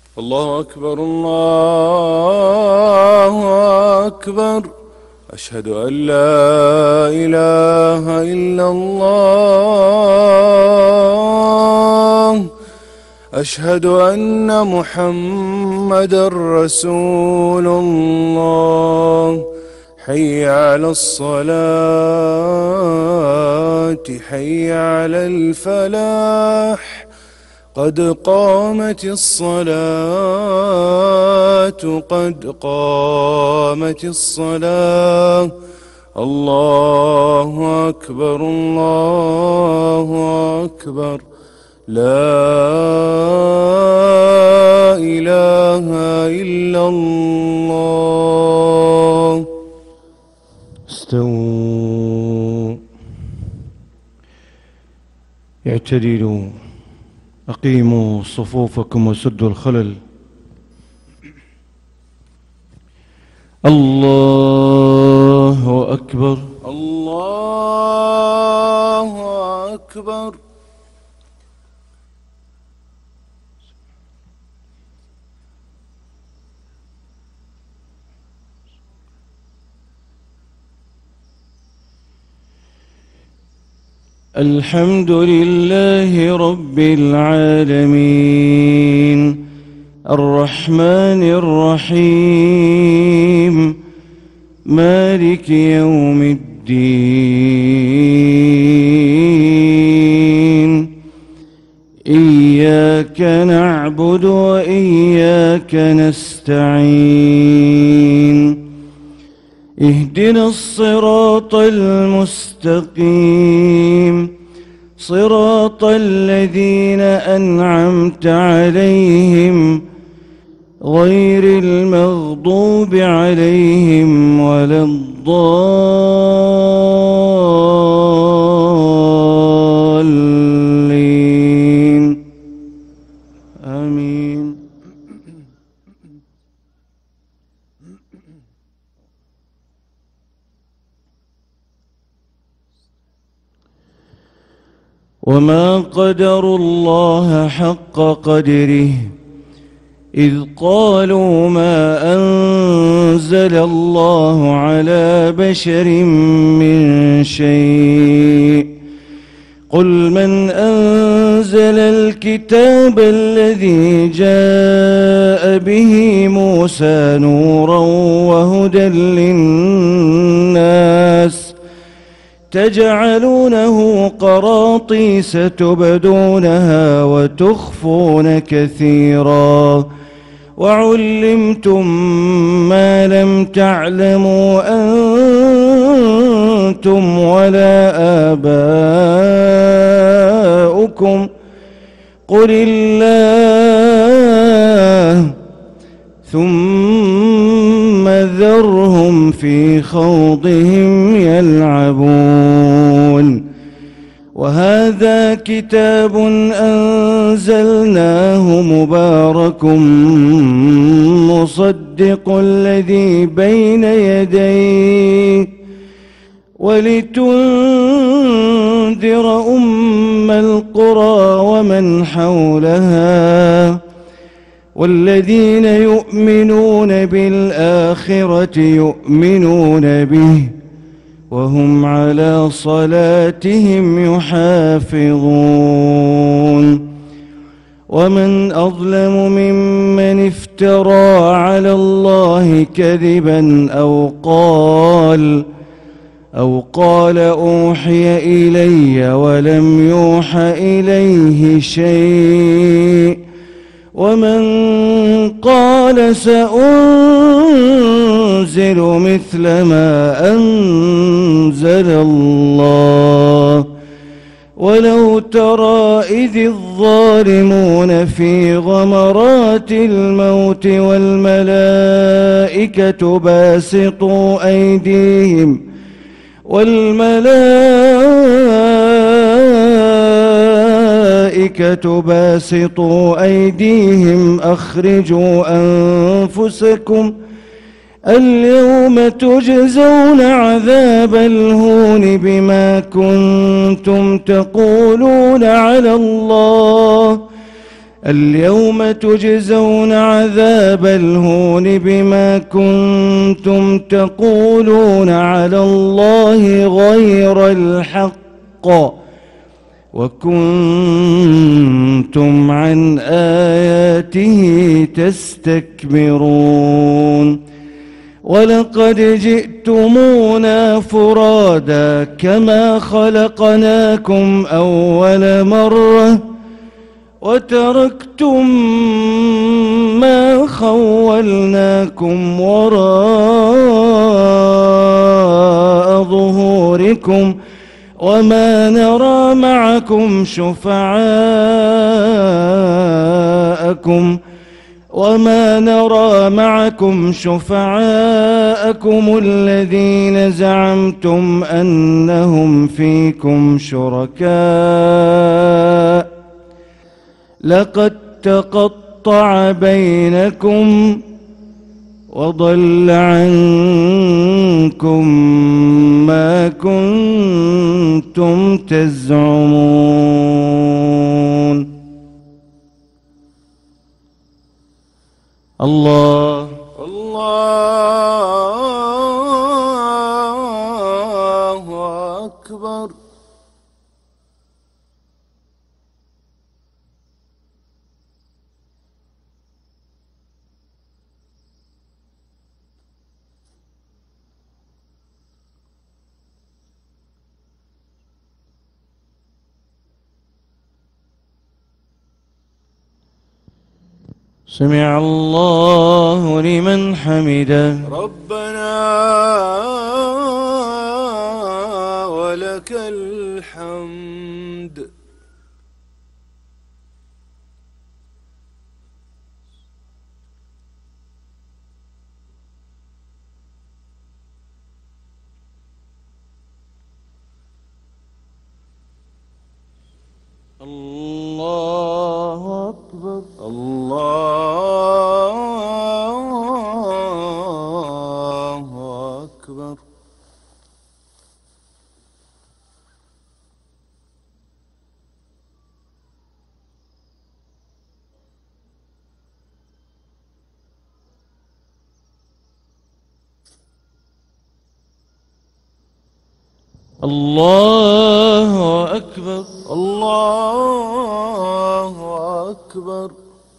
الله أكبر الله أكبر. أشهد أن لا إله إلا الله. أشهد أن محمدا رسول الله. حي على الصلاة حي على الفلاح. قد قامت الصلاة قد قامت الصلاة. الله أكبر الله أكبر. لا إله إلا الله. استووا اعتدلوا أقيموا صفوفكم وسدوا الخلل. الله أكبر الله أكبر. الحمد لله رب العالمين الرحمن الرحيم مالك يوم الدين. إياك نعبد وإياك نستعين. اهدنا الصراط المستقيم صراط الذين أنعمت عليهم غير المغضوب عليهم ولا الضالين. آمين. وما قدروا الله حق قدره إذ قالوا ما أنزل الله على بشر من شيء. قل من أنزل الكتاب الذي جاء به موسى نورا وهدى للناس تجعلونه قراطيس تبدونها وتخفون كثيرا وعلمتم ما لم تعلموا أنتم ولا آباؤكم قل الله ثم ذرهم في خوضهم يلعبون. وهذا كتاب أنزلناه مبارك مصدق الذي بين يديه ولتنذر أم القرى ومن حولها والذين يؤمنون بالآخرة يؤمنون به وهم على صلاتهم يحافظون. ومن أظلم ممن افترى على الله كذبا أو قال أوحي إلي ولم يوح إليه شيء. ومن قال سأنزل مثل ما أنزل الله. ولو ترى إذ الظالمون في غمرات الموت والملائكة باسطوا أيديهم أخرجوا أنفسكم اليوم تجزون عذاب الهون بما كنتم تقولون على الله اليوم تجزون عذاب الهون بما كنتم تقولون على الله غير الحق وكنتم عن آياته تستكبرون ولقد جئتمونا فرادا كما خلقناكم أول مرة وتركتم ما خولناكم وراء ظهوركم وما نرى معكم شفعاءكم الذين زعمتم أنهم فيكم شركاء لقد تقطع بينكم وضل عنكم ما كنتم تزعمون. الله أكبر. سمع الله لمن حمده. ربنا ولك الحمد. الله أكبر. الله أكبر. الله أكبر. الله أكبر.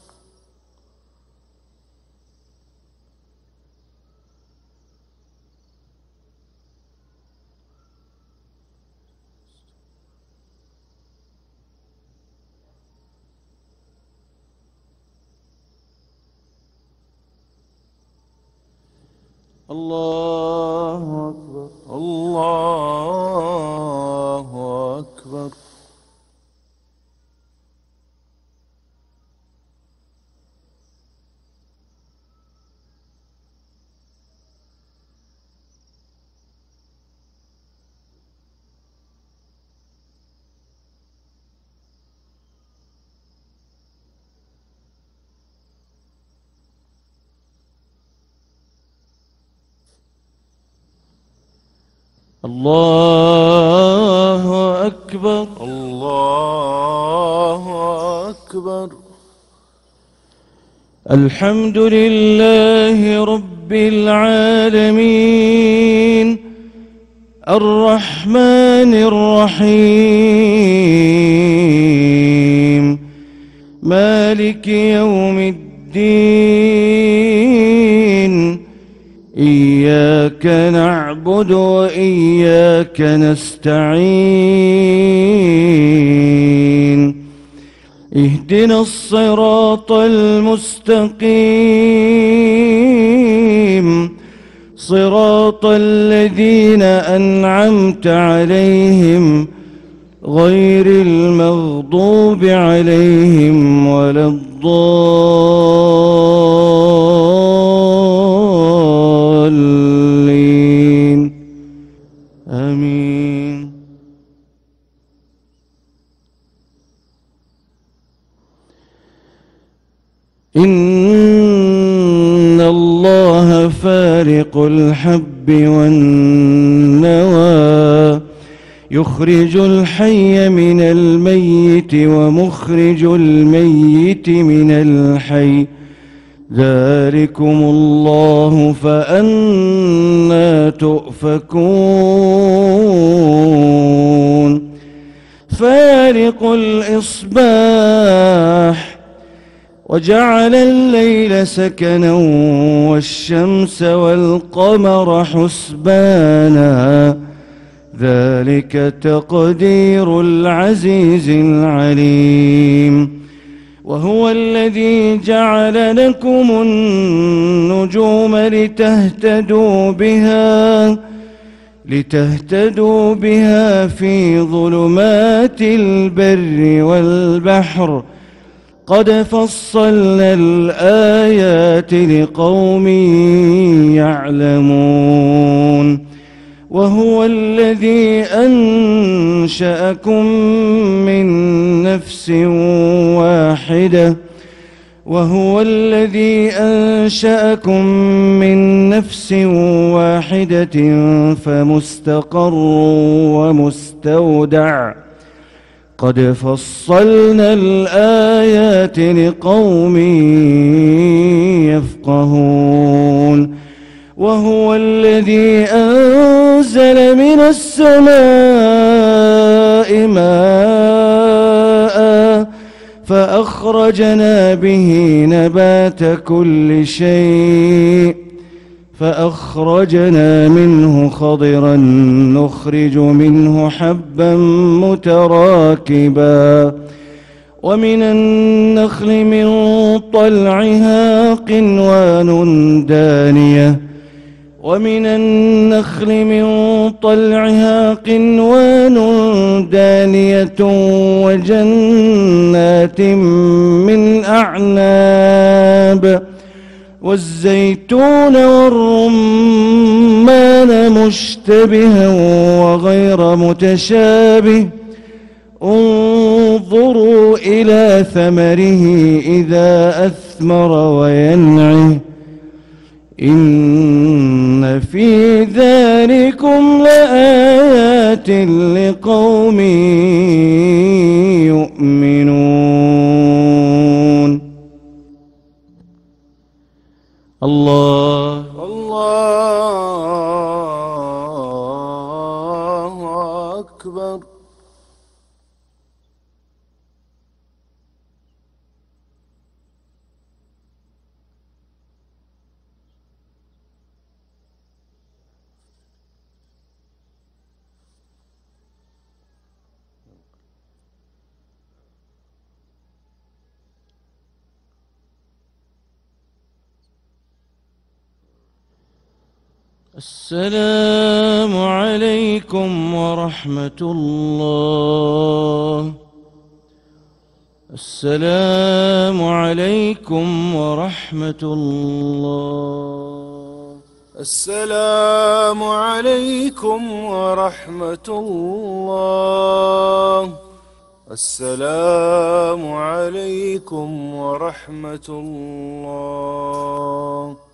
الله أكبر. الله أكبر. الله أكبر. الله أكبر. الحمد لله رب العالمين الرحمن الرحيم مالك يوم الدين إياك نعبد وإياك نستعين اهدنا الصراط المستقيم صراط الذين أنعمت عليهم غير المغضوب عليهم ولا الضالين آمين. إن الله فارق الحب والنوى يخرج الحي من الميت ومخرج الميت من الحي ذلكم الله فأنى تؤفكون فارق الإصباح وجعل الليل سكنا والشمس والقمر حسبانا ذلك تقدير العزيز العليم وهو الذي جعل لكم النجوم لتهتدوا بها في ظلمات البر والبحر قد فصلنا الآيات لقوم يعلمون وهو الذي أنشأكم من نفس واحدة فمستقر ومستودع قد فصلنا الآيات لقوم يفقهون وهو الذي أنزل من السماء ماء فأخرجنا به نبات كل شيء فأخرجنا منه خضرا نخرج منه حبا متراكبا ومن النخل من طلعها قنوان دانية وجنات من أعناب والزيتون والرمان مشتبها وغير متشابه انظروا إلى ثمره إذا أثمر وينعه إن في ذلكم لآيات لقوم يؤمنون. الله أكبر. السلام عليكم ورحمة الله. السلام عليكم ورحمة الله. السلام عليكم ورحمة الله. السلام عليكم ورحمة الله.